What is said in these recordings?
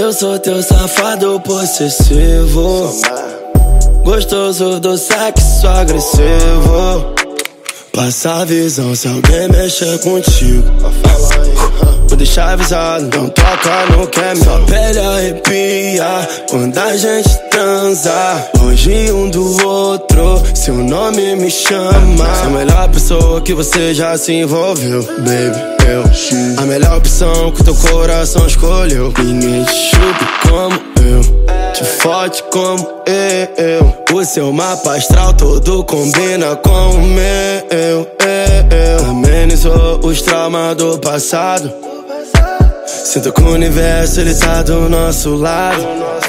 Eu sou teu safado possessivo, gostoso do sexo agressivo. Passa a visão se alguém mexer contigo. Vou deixar avisado, não toca no que é meu. Sua pele arrepia quando a gente transa, longe um do outro, seu nome me chama. Sou a melhor pessoa que você já se envolveu, baby. A melhor opção que teu coração escolheu. Ninguém te chupa como eu, te fode como eu. O seu mapa astral todo combina com o meu. Amenizou os traumas do passado. Sinto que o universo ele tá do nosso lado.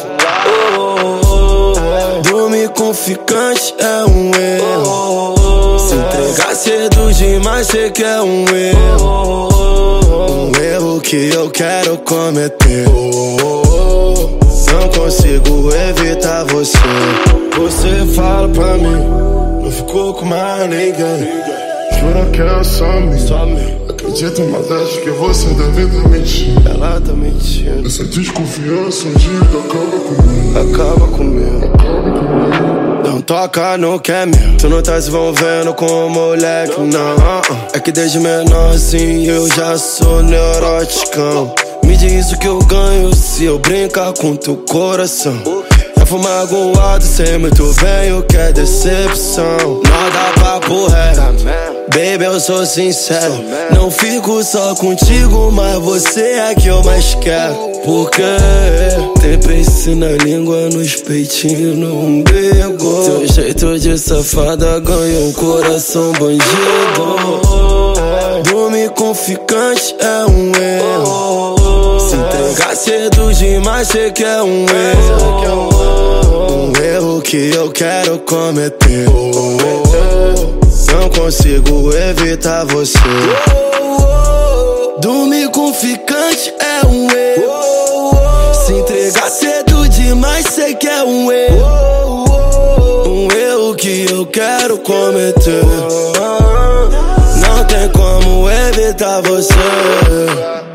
Dormir com ficante é um erro. Se entregar cedo demais sei que é um erro. Um erro que eu quero cometer. Não consigo evitar você. Você fala pra mim, não ficou com mais ninguém. Jura que é só mim. Acredito, mas acho que você deve tá mentindo. Ela tá mentindo. Essa desconfiança um dia acaba comigo. Não toca no que é meu. Tu não tá se envolvendo com moleque, não. É que desde menorzinho eu já sou neuroticão. Me diz o que eu ganho se eu brincar com teu coração. Já fui magoado, sei muito bem o que é decepção. Não dá papo reto, baby, eu sou sincero. Não fico só contigo, mas você é que eu mais quero. Porque tem peixe na língua, nos peitinhos, no umbigo. Teu jeito de safada ganhou um coração bandido. Dormir com ficante é um erro. Se entregar cedo demais sei que é um erro. Um erro que eu quero cometer. Não consigo evitar você. Dormir com ficante é um erro. Se entregar cedo demais sei que é um erro. Um erro que eu quero cometer. Não tem como evitar você.